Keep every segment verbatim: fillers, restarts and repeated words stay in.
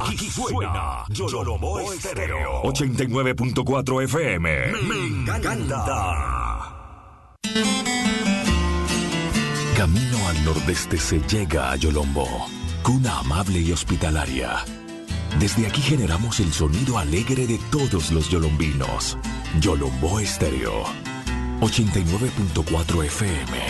Aquí suena Yolombo Estéreo ochenta y nueve punto cuatro F M. Me encanta. Camino al nordeste se llega a Yolombo, cuna amable y hospitalaria. Desde aquí generamos el sonido alegre de todos los yolombinos. Yolombo Estéreo ochenta y nueve punto cuatro F M.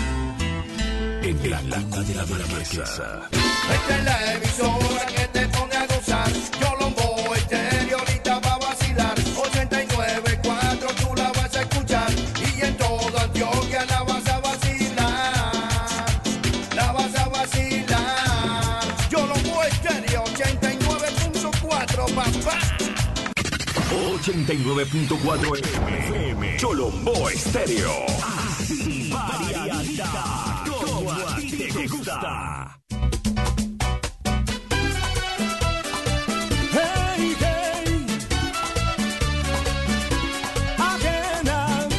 En la cuna de la Marquesa. Esta es la emisora que te pone a gozar. Yolombo Estéreo ahorita va a vacilar. ochenta y nueve punto cuatro tú la vas a escuchar. Y en todo Antioquia la vas a vacilar. La vas a vacilar. Yolombo Estéreo ochenta y nueve punto cuatro, papá. ochenta y nueve punto cuatro F M. Yolombo Estéreo. Así variadita, como a ti te gusta. Hey, hey, again,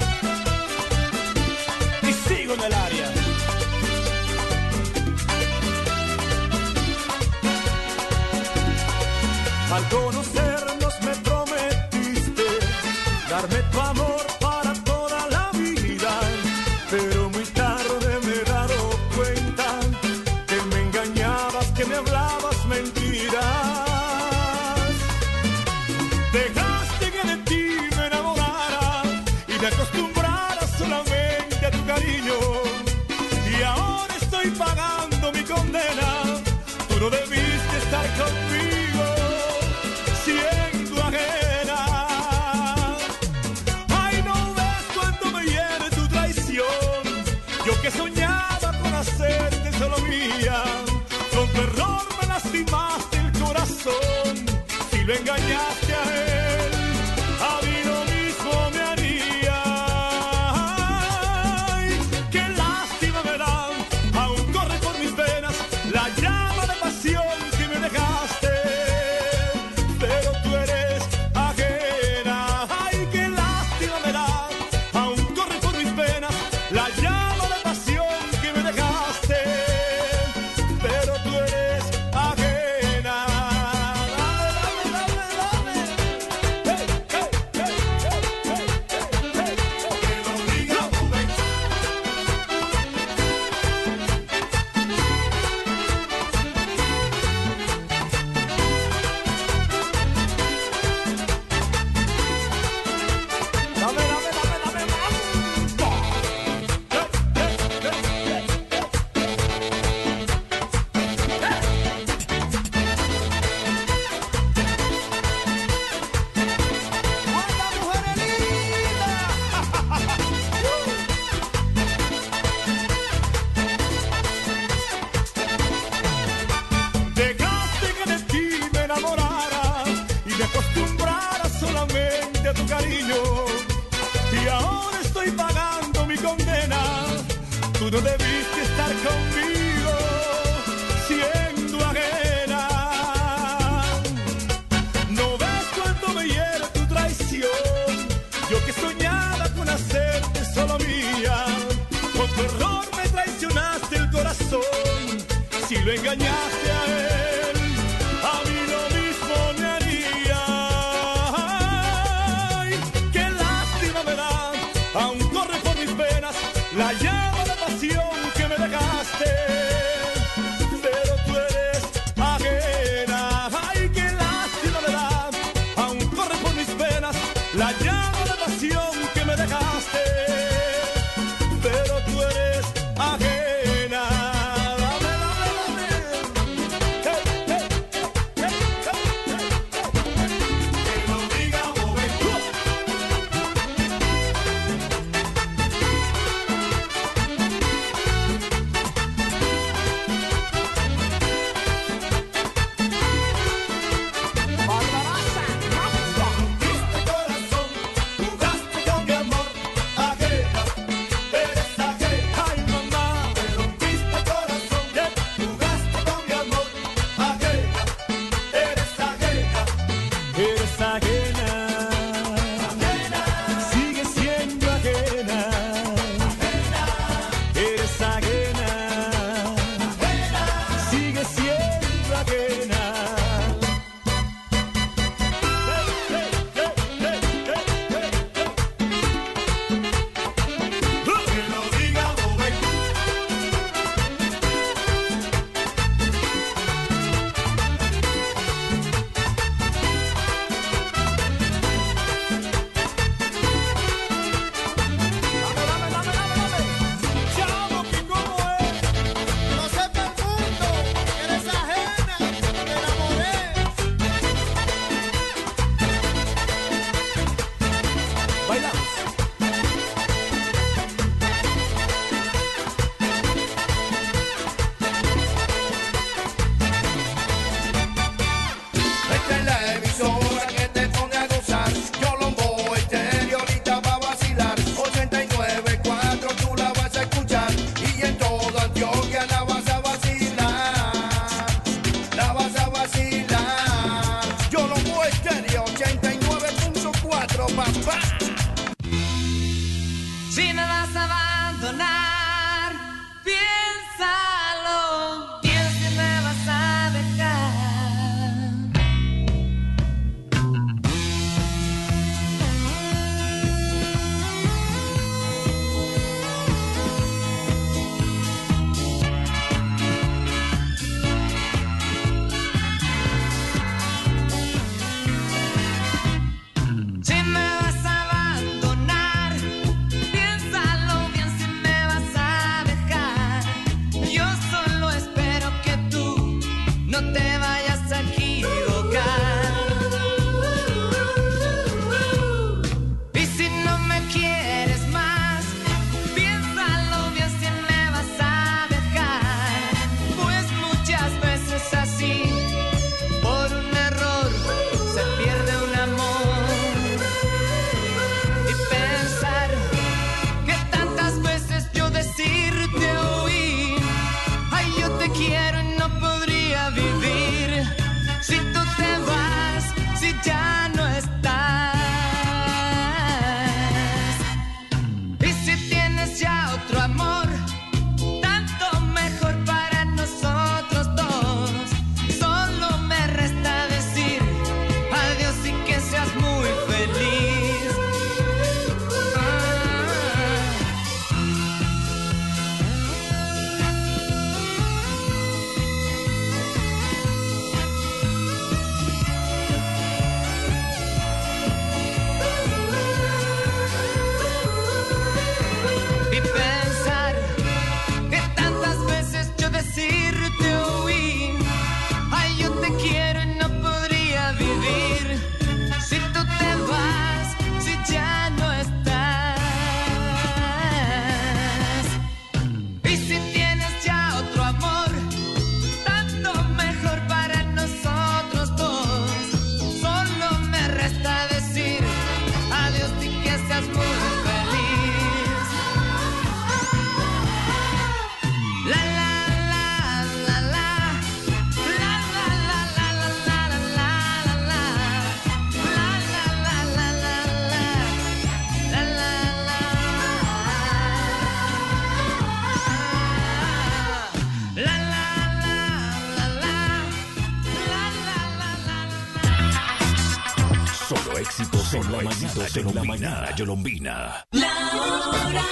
y sigo en el área. Al conocernos me prometiste darme tu amor para toda la vida, pero muy tarde me he dado cuenta que me engañabas, que me hablabas mentiras. Dejaste que de ti me enamorara y me acostumbrara solamente a tu cariño, y ahora estoy pagando mi condena. Tú no debiste estar conmigo siendo ajena. Ay, no ves cuando me hiere tu traición. Yo que soñaba con hacerte solo mía, con tu error me lastimaste el corazón. Si lo engañaste a él, a mí lo mismo me haría. Ay, qué lástima me da, aún corre por mis venas la llama de pasión que me dejaste, pero tú eres ajena. Ay, qué lástima me da, aún corre por mis venas la llama de pasión que me dejaste, pero tú eres ajena. Dale, dale, dale, dale. Solo éxitos en la mañana, en la mañana, Yolombina. La hora.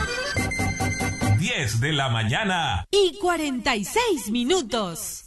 diez de la mañana. Y cuarenta y seis minutos.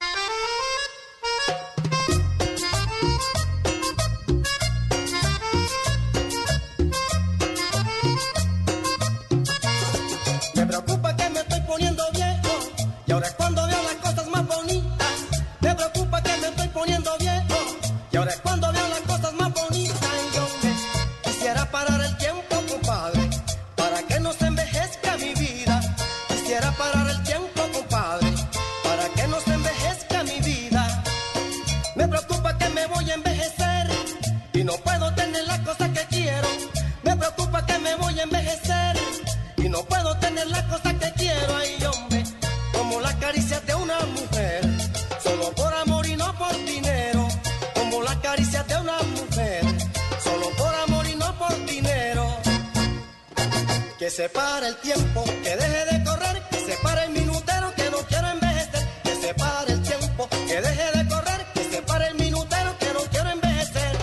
Me preocupa que me estoy poniendo viejo y ahora es cuando veo las cosas más bonitas. Me preocupa que me estoy poniendo viejo y ahora es cuando veo las cosas más bonitas. Y yo me quisiera parar el tiempo, compadre, para que no se envejezca mi vida. Quisiera parar el tiempo, compadre, para que no se envejezca mi vida. Me preocupa que me voy a envejecer y no puedo tener las cosas que quiero. Me preocupa que me voy a envejecer y no puedo tener las cosas que quiero. Ay, hombre, como las caricias de una mujer, solo por amor y no por dinero. Como las caricias de una mujer, solo por amor y no por dinero. Que se pare el tiempo, que deje de correr, que se pare el minutero, que no quiero envejecer. Que se pare el tiempo, que deje de correr, que se pare el minutero, que no quiero envejecer.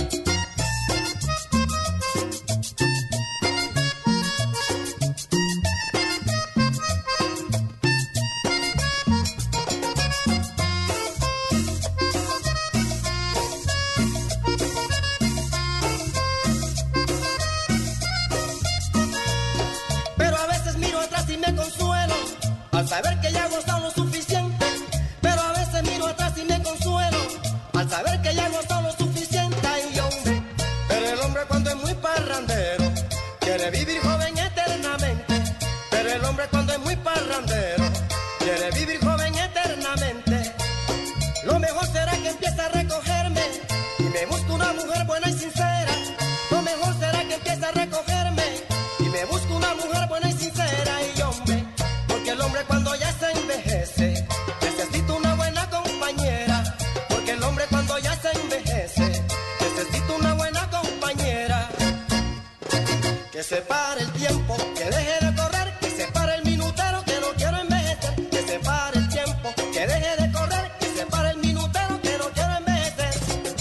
Pero a veces miro atrás y me consuelo al saber que ya he gozado lo suficiente. Pero a veces miro atrás y me consuelo al saber que ya he gozado lo suficiente. Ay, hombre, pero el hombre cuando es muy parrandero quiere vivir joven eternamente. Pero el hombre cuando es muy parrandero quiere vivir joven eternamente. Lo mejor será que empiece a recogerme y me busque una mujer buena y sincera. Lo mejor será que empiece a recogerme y me busque una mujer buena y sincera. Y hombre, porque el hombre cuando ya se envejece necesita una buena compañera. Porque el hombre cuando ya se envejece necesita una buena compañera. Que se pare el tiempo, que deje de correr, que se pare el minutero, que no quiero envejecer. Que se pare el tiempo, que deje de correr, que se pare el minutero, que no quiero envejecer.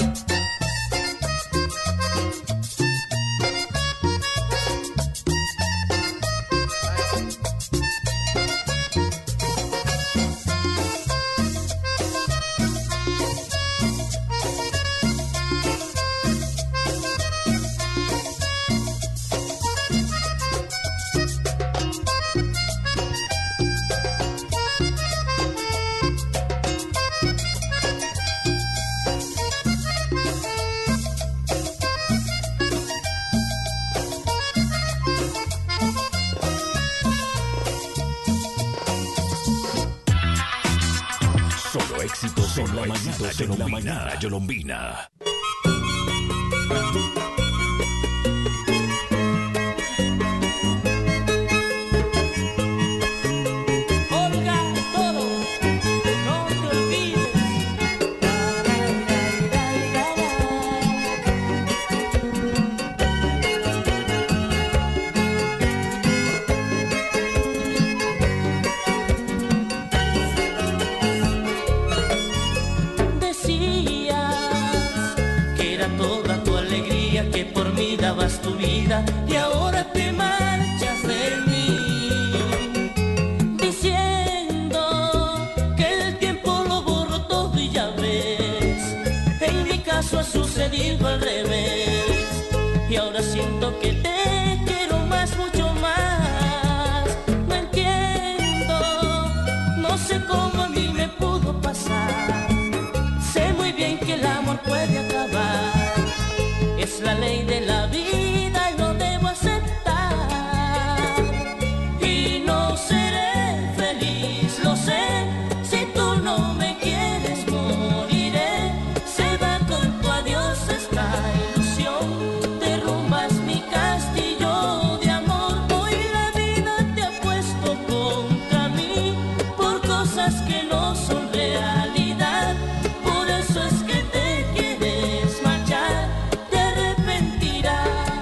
Solo éxitos en la mañana, en la mañana, Yolombina. Olga, todo, no te olvides. Decías que era toda tu alegría, que por mí dabas tu vida y ahora te marchas de mí, diciendo que el tiempo lo borró todo y ya ves, en mi caso ha sucedido al revés y ahora siento que te quiero más, mucho más. No entiendo, no sé cómo a mí me pudo pasar. Sé muy bien que el amor puede acabar, es la ley de la vida y lo debo aceptar. Y no seré feliz, lo sé, si tú no me quieres moriré. Se va con tu adiós esta ilusión, derrumbas mi castillo de amor. Hoy la vida te ha puesto contra mí por cosas que no son realidad. Por eso es que te quieres marchar, te arrepentirás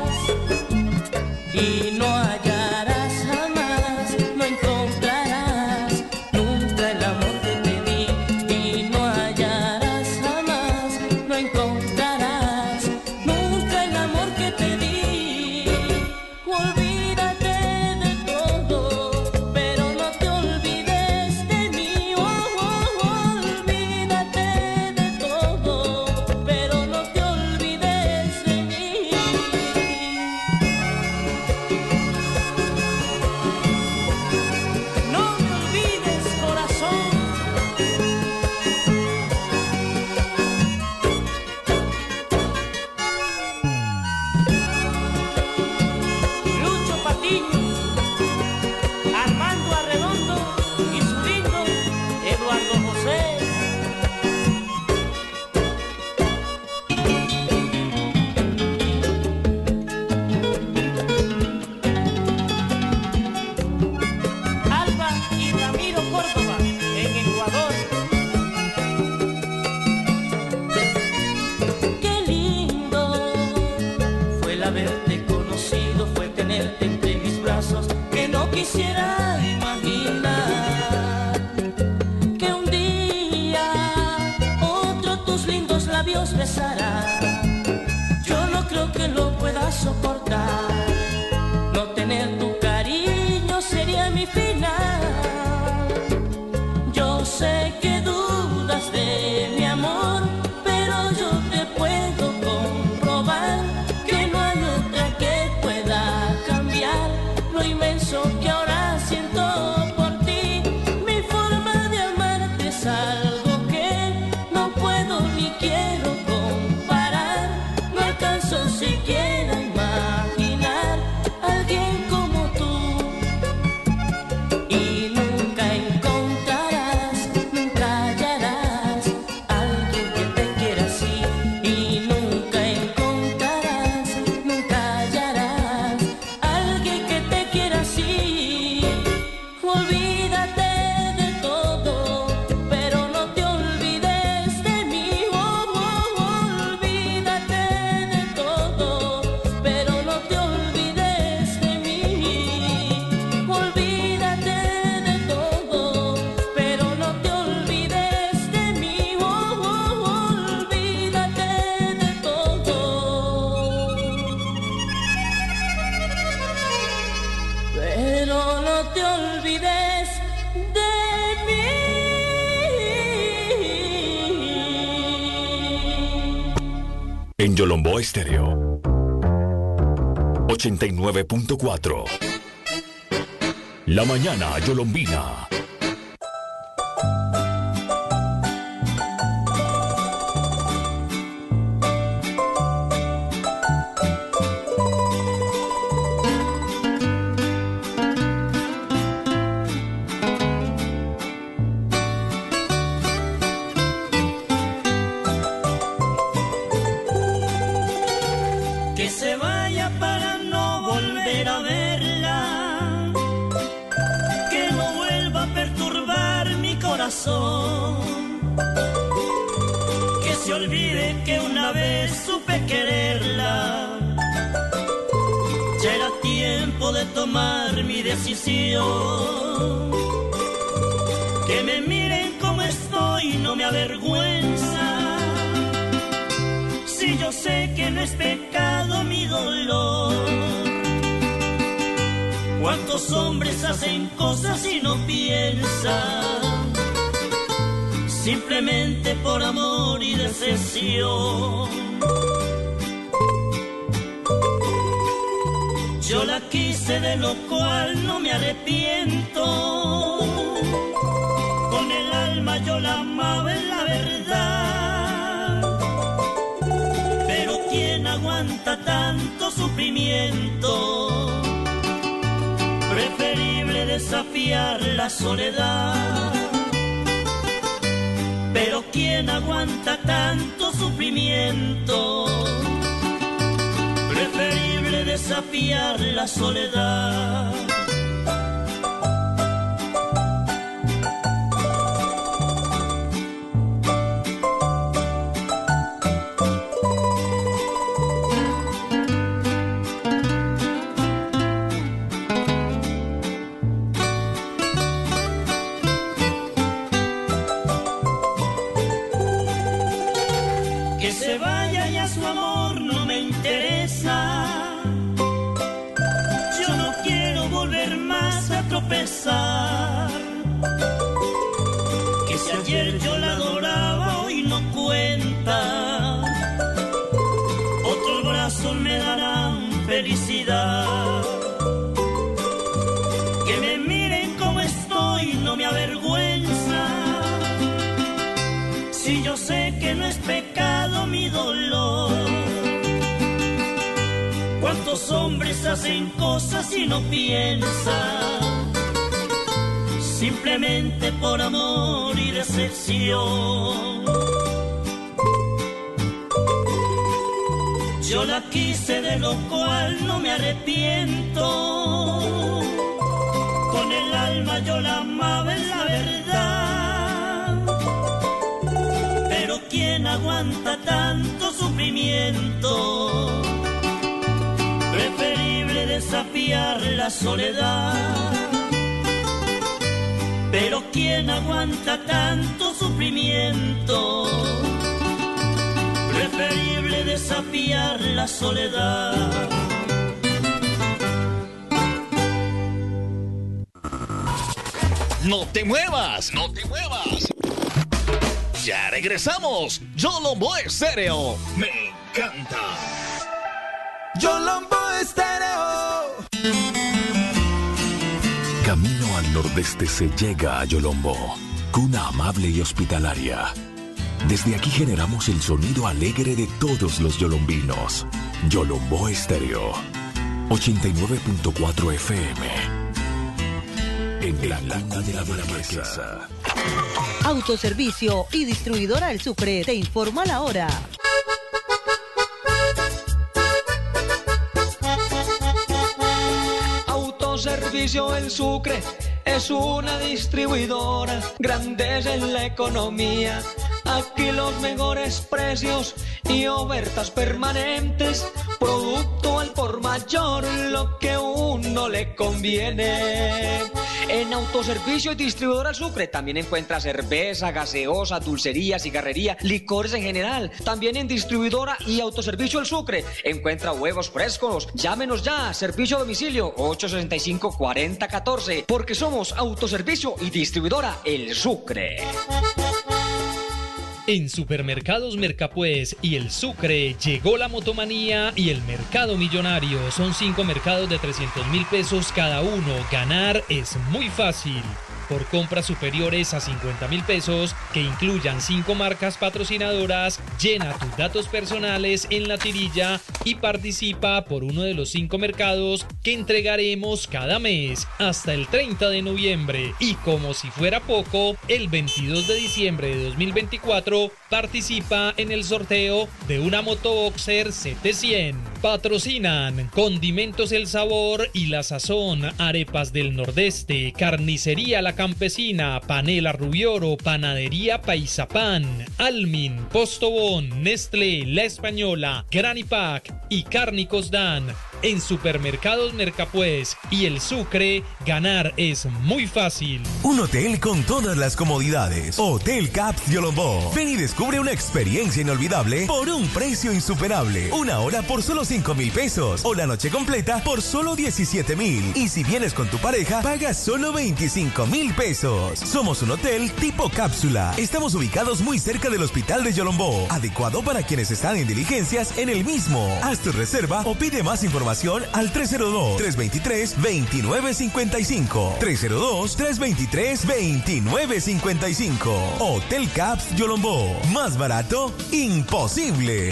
y no hallarás jamás, no encontrarás nunca el amor que te di. Y no hallarás jamás, no encontrarás labios besará. Yo no creo que lo pueda soportar. No tener tu cariño sería mi final. Yo sé que dudas de mi amor, pero yo te puedo comprobar que no hay otra que pueda cambiar lo inmenso que ahora siento por ti. Mi forma de amarte es algo que no puedo ni quiero comparar. No alcanzo siquiera a imaginar a alguien como tú. Y nunca encontrarás, nunca hallarás a alguien que te quiera así. Y nunca encontrarás, nunca hallarás a alguien que te quiera así. Olvídate de todo, pero no te olvides de mí. Oh, oh, olvídate de todo, pero no te olvides de mí. Olvídate de todo, pero no te olvides de mí. Oh, oh, olvídate de todo, pero no te olvides de mí. En Yolombó Estéreo ochenta y nueve punto cuatro. La mañana yolombina. Que se vaya para no volver a verla, que no vuelva a perturbar mi corazón, que se olvide que una vez supe quererla. Ya era tiempo de tomar mi decisión. Que me miren como estoy no me avergüenza, si yo sé que no es pecado mi dolor. ¿Cuántos hombres hacen cosas y no piensan? Simplemente por amor y decepción. Yo la quise, de lo cual no me arrepiento. Con el alma yo la amaba, en la verdad. Pero ¿quién aguanta tanto sufrimiento? Preferible desafiar la soledad. Pero ¿quién aguanta tanto sufrimiento? Preferible desafiar la soledad. Que se vaya, ya su amor no me interesa. Yo no quiero volver más a tropezar. Que si ayer yo la adoraba, hoy no cuenta. Otros brazos me darán felicidad. Que me miren como estoy no me avergüenza, si yo sé que no es pecado mi dolor. ¿Cuántos hombres hacen cosas y no piensan? Simplemente por amor y decepción. Yo la quise, de lo cual no me arrepiento. Con el alma yo la amaba, en la verdad. Pero ¿quién aguanta tanto sufrimiento? Preferible desafiar la soledad. Pero ¿quién aguanta tanto sufrimiento? preferible desafiar la soledad. No te muevas, no te muevas. Ya regresamos. Yolombo Estéreo. Me encanta. Yolombo Estéreo. Camino al nordeste se llega a Yolombo, cuna amable y hospitalaria. Desde aquí generamos el sonido alegre de todos los yolombinos. Yolombo Estéreo, ochenta y nueve punto cuatro F M. En la cuna de la Marquesa. Autoservicio y distribuidora El Sucre te informa la hora. Autoservicio El Sucre es una distribuidora, grandes en la economía. Aquí los mejores precios y ofertas permanentes, producto al por mayor, lo que uno le conviene. En Autoservicio y Distribuidora El Sucre también encuentra cerveza, gaseosa, dulcería, cigarrería, licores en general. También en Distribuidora y Autoservicio El Sucre encuentra huevos frescos. Llámenos ya, servicio a domicilio ocho sesenta y cinco, cuarenta catorce, porque somos Autoservicio y Distribuidora El Sucre. En Supermercados Mercapuez y El Sucre llegó la motomanía y el mercado millonario. Son cinco mercados de trescientos mil pesos cada uno. Ganar es muy fácil. Por compras superiores a cincuenta mil pesos, que incluyan cinco marcas patrocinadoras, llena tus datos personales en la tirilla y participa por uno de los cinco mercados que entregaremos cada mes hasta el treinta de noviembre. Y como si fuera poco, el veintidós de diciembre de dos mil veinticuatro participa en el sorteo de una Motoboxer C T cien. Patrocinan Condimentos El Sabor y La Sazón, Arepas del Nordeste, Carnicería La Campesina, Panela Rubioro, Panadería Paisapán, Almin, Postobón, Nestlé, La Española, Granipac y Cárnicos Dan. En Supermercados Mercapuez y El Sucre, ganar es muy fácil. Un hotel con todas las comodidades. Hotel Caps Yolombo. Ven y descubre una experiencia inolvidable por un precio insuperable. Una hora por solo cinco mil pesos o la noche completa por solo diecisiete mil. Y si vienes con tu pareja, pagas solo veinticinco mil pesos. Somos un hotel tipo cápsula. Estamos ubicados muy cerca del Hospital de Yolombo, adecuado para quienes están en diligencias en el mismo. Haz tu reserva o pide más información al tres cero dos, tres dos tres, dos nueve cinco cinco. tres cero dos, tres dos tres, dos nueve cinco cinco. Hotel Caps Yolombo. Más barato, imposible.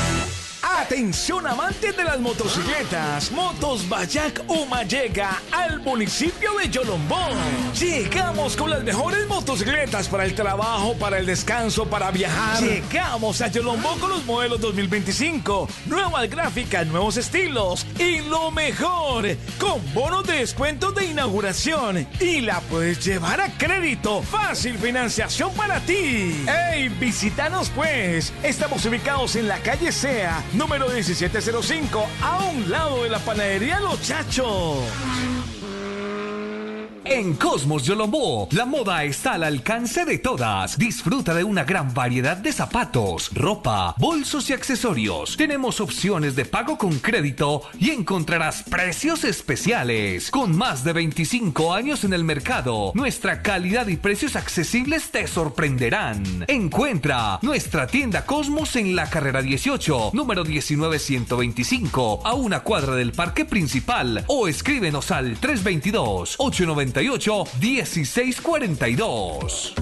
Atención amantes de las motocicletas, Motos Bayac Uma llega al municipio de Yolombó. Llegamos con las mejores motocicletas para el trabajo, para el descanso, para viajar. Llegamos a Yolombó con los modelos dos mil veinticinco, nuevas gráficas, nuevos estilos y lo mejor, con bonos de descuentos de inauguración y la puedes llevar a crédito, fácil financiación para ti. ¡Ey, visítanos pues! Estamos ubicados en la calle Sea, número diecisiete cero cinco, a un lado de la panadería Los Chachos. En Cosmos Yolombó, la moda está al alcance de todas. Disfruta de una gran variedad de zapatos, ropa, bolsos y accesorios. Tenemos opciones de pago con crédito y encontrarás precios especiales. Con más de veinticinco años en el mercado, nuestra calidad y precios accesibles te sorprenderán. Encuentra nuestra tienda Cosmos en la carrera dieciocho, número diecinueve ciento veinticinco, a una cuadra del parque principal, o escríbenos al tres dos dos, ocho nueve ocho, dieciséis cuarenta y dos.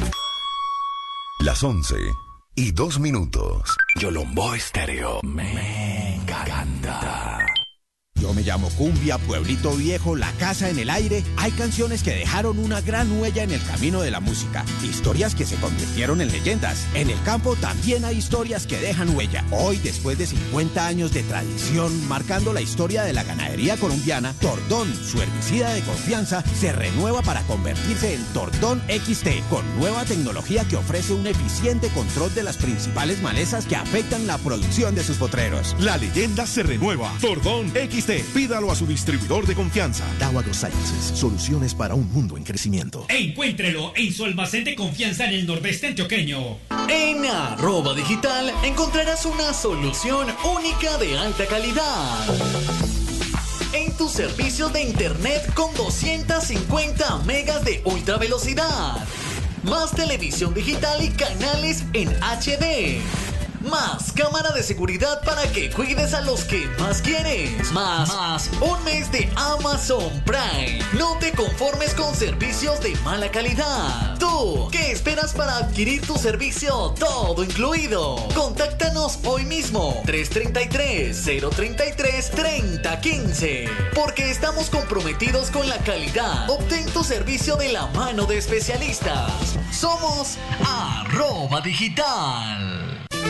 Las once y dos minutos. Yolombo Estéreo me encanta. Yo me llamo Cumbia, Pueblito Viejo, La Casa en el Aire. Hay canciones que dejaron una gran huella en el camino de la música. Historias que se convirtieron en leyendas. En el campo también hay historias que dejan huella. Hoy, después de cincuenta años de tradición, marcando la historia de la ganadería colombiana, Tordón, su herbicida de confianza, se renueva para convertirse en Tordón X T, con nueva tecnología que ofrece un eficiente control de las principales malezas que afectan la producción de sus potreros. La leyenda se renueva. Tordón X T, P. Pídalo a su distribuidor de confianza. Dow AgroSciences, soluciones para un mundo en crecimiento. Encuéntrelo en su almacén de confianza en el nordeste antioqueño. En Arroba Digital encontrarás una solución única de alta calidad en tus servicios de internet con doscientos cincuenta megas de ultra velocidad, más televisión digital y canales en H D, más cámara de seguridad para que cuides a los que más quieres, más, más un mes de Amazon Prime. No te conformes con servicios de mala calidad. Tú, ¿qué esperas para adquirir tu servicio todo incluido? Contáctanos hoy mismo, tres tres tres, cero tres tres, tres cero uno cinco, porque estamos comprometidos con la calidad. Obtén tu servicio de la mano de especialistas. Somos Arroba Digital.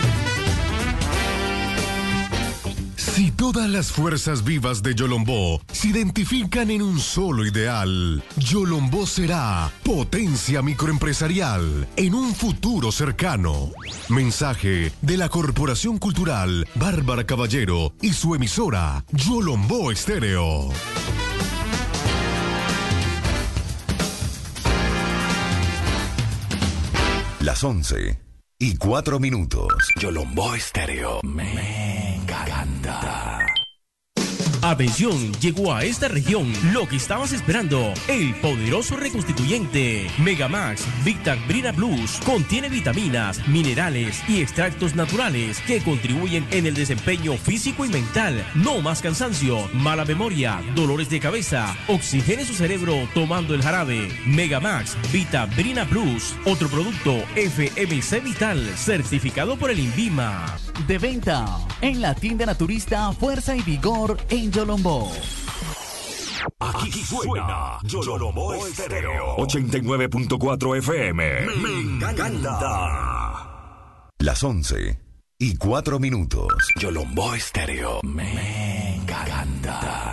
Si todas las fuerzas vivas de Yolombó se identifican en un solo ideal, Yolombó será potencia microempresarial en un futuro cercano. Mensaje de la Corporación Cultural Bárbara Caballero y su emisora Yolombó Estéreo. Las once y cuatro minutos. Yolombó Estéreo. Me encanta. Atención, llegó a esta región lo que estabas esperando, el poderoso reconstituyente Megamax Vitambrina Plus. Contiene vitaminas, minerales y extractos naturales que contribuyen en el desempeño físico y mental. No más cansancio, mala memoria, dolores de cabeza. Oxigene su cerebro tomando el jarabe Megamax Vitambrina Plus. Otro producto F M C Vital, certificado por el INVIMA. De venta en la tienda naturista Fuerza y Vigor en Yolombó. Aquí suena Yolombó Estéreo ochenta y nueve punto cuatro F M. Me encanta. Las once y cuatro minutos. Yolombó Estéreo. Me encanta.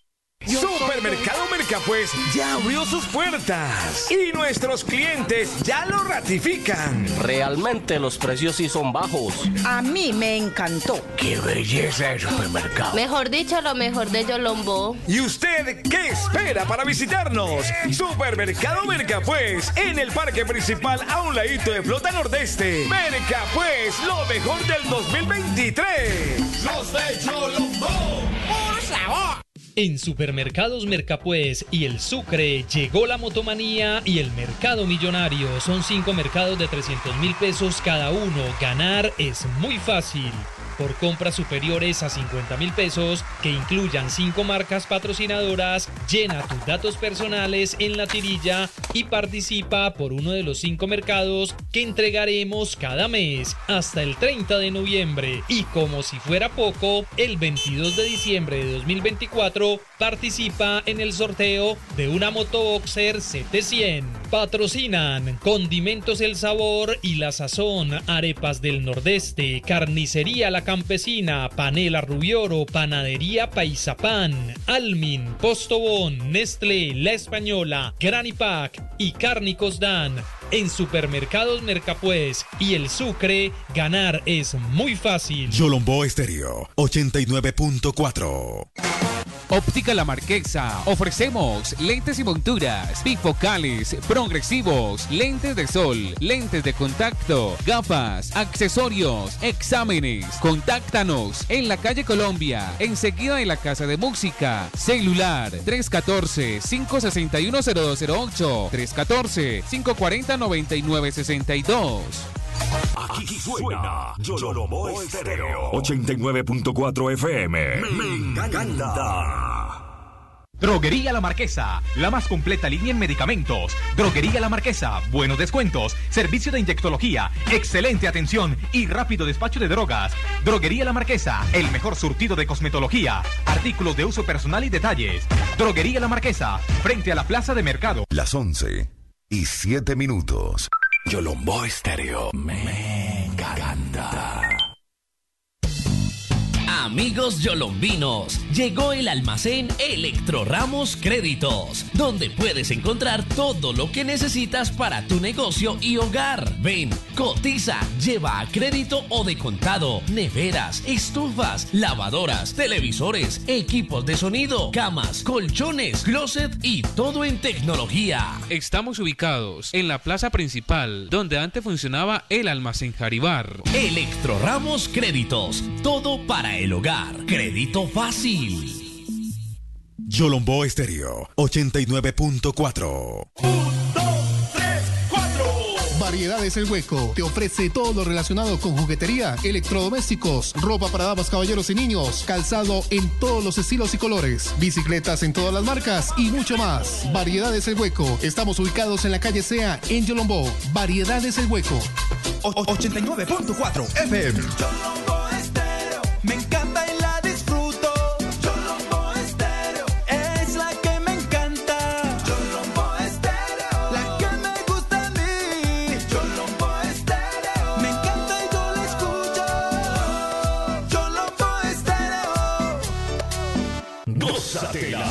Supermercado Mercapuez ya abrió sus puertas y nuestros clientes ya lo ratifican. Realmente los precios sí son bajos. A mí me encantó. ¡Qué belleza de supermercado! Mejor dicho, lo mejor de Yolombó. ¿Y usted qué espera para visitarnos? Supermercado Mercapuez, en el parque principal a un ladito de Flota Nordeste. Mercapuez, lo mejor del dos mil veintitrés. Los de Yolombó, por sabor. En Supermercados Mercapuez y El Sucre llegó la motomanía y el mercado millonario. Son cinco mercados de trescientos mil pesos cada uno. Ganar es muy fácil. Por compras superiores a cincuenta mil pesos, que incluyan cinco marcas patrocinadoras, llena tus datos personales en la tirilla y participa por uno de los cinco mercados que entregaremos cada mes hasta el treinta de noviembre. Y como si fuera poco, el veintidós de diciembre de dos mil veinticuatro participa en el sorteo de una Motoboxer C T cien. Patrocinan Condimentos El Sabor y La Sazón, Arepas del Nordeste, Carnicería La Campesina, Panela Rubioro, Panadería Paisapán, Almin, Postobón, Nestlé, La Española, Granipac y Cárnicos Dan. En Supermercados Mercapuez y El Sucre, ganar es muy fácil. Yolombó Estéreo ochenta y nueve punto cuatro. Óptica La Marquesa. Ofrecemos lentes y monturas bifocales, progresivos, lentes de sol, lentes de contacto, gafas, accesorios, exámenes. Contáctanos en la calle Colombia, enseguida de la Casa de Música. Celular tres uno cuatro, cinco seis uno, cero dos cero ocho, tres uno cuatro, cinco cuatro cero, nueve nueve seis dos. Aquí suena Yolombó Estéreo ochenta y nueve punto cuatro F M. Me encanta. Droguería La Marquesa, la más completa línea en medicamentos. Droguería La Marquesa, buenos descuentos, servicio de inyectología, excelente atención y rápido despacho de drogas. Droguería La Marquesa, el mejor surtido de cosmetología, artículos de uso personal y detalles. Droguería La Marquesa, frente a la plaza de mercado. Las once y siete minutos. Yolombó Estéreo. Me encanta. Amigos yolombinos, llegó el almacén Electro Ramos Créditos, donde puedes encontrar todo lo que necesitas para tu negocio y hogar. Ven, cotiza, lleva a crédito o de contado, neveras, estufas, lavadoras, televisores, equipos de sonido, camas, colchones, closet y todo en tecnología. Estamos ubicados en la plaza principal, donde antes funcionaba el almacén Jaribar. Electro Ramos Créditos, todo para el hogar. Crédito fácil. Yolombo Estéreo ochenta y nueve punto cuatro. Variedades El Hueco te ofrece todo lo relacionado con juguetería, electrodomésticos, ropa para damas, caballeros y niños, calzado en todos los estilos y colores, bicicletas en todas las marcas y mucho más. Variedades El Hueco. Estamos ubicados en la calle Sea en Yolombó. Variedades El Hueco. ochenta y nueve punto cuatro F M. Yolombo Estéreo. Me encanta y la disfruto. Yolombo Estéreo. Es la que me encanta. Yolombo Estéreo. La que me gusta a mí. Yolombo Estéreo. Me encanta y yo la escucho. Yolombo Estéreo. Gózatela.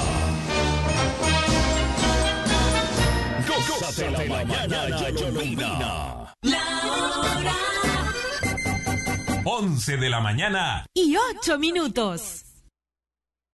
Gózatela la mañana yolombina. La hora. once de la mañana Y ocho minutos.